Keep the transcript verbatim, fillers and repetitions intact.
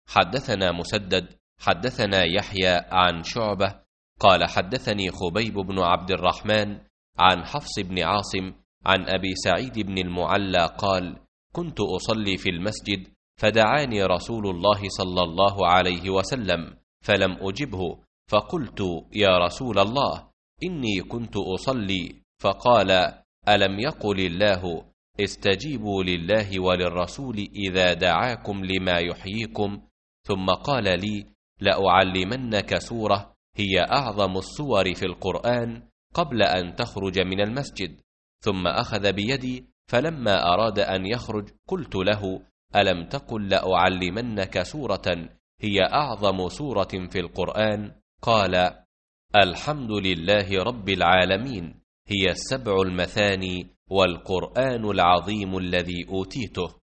حدثنا مسدد حدثنا يحيى عن شعبة قال حدثني خبيب بن عبد الرحمن عن حفص بن عاصم عن أبي سعيد بن المعلى قال كنت أصلي في المسجد فدعاني رسول الله صلى الله عليه وسلم فلم أجبه، فقلت يا رسول الله إني كنت أصلي، فقال ألم يقل الله استجيبوا لله وللرسول إذا دعاكم لما يحييكم؟ ثم قال لي لأعلمنك سورة هي أعظم السور في القرآن قبل أن تخرج من المسجد، ثم أخذ بيدي فلما أراد أن يخرج قلت له ألم تقل لأعلمنك سورة هي أعظم سورة في القرآن؟ قال الحمد لله رب العالمين هي السبع المثاني والقرآن العظيم الذي أوتيته.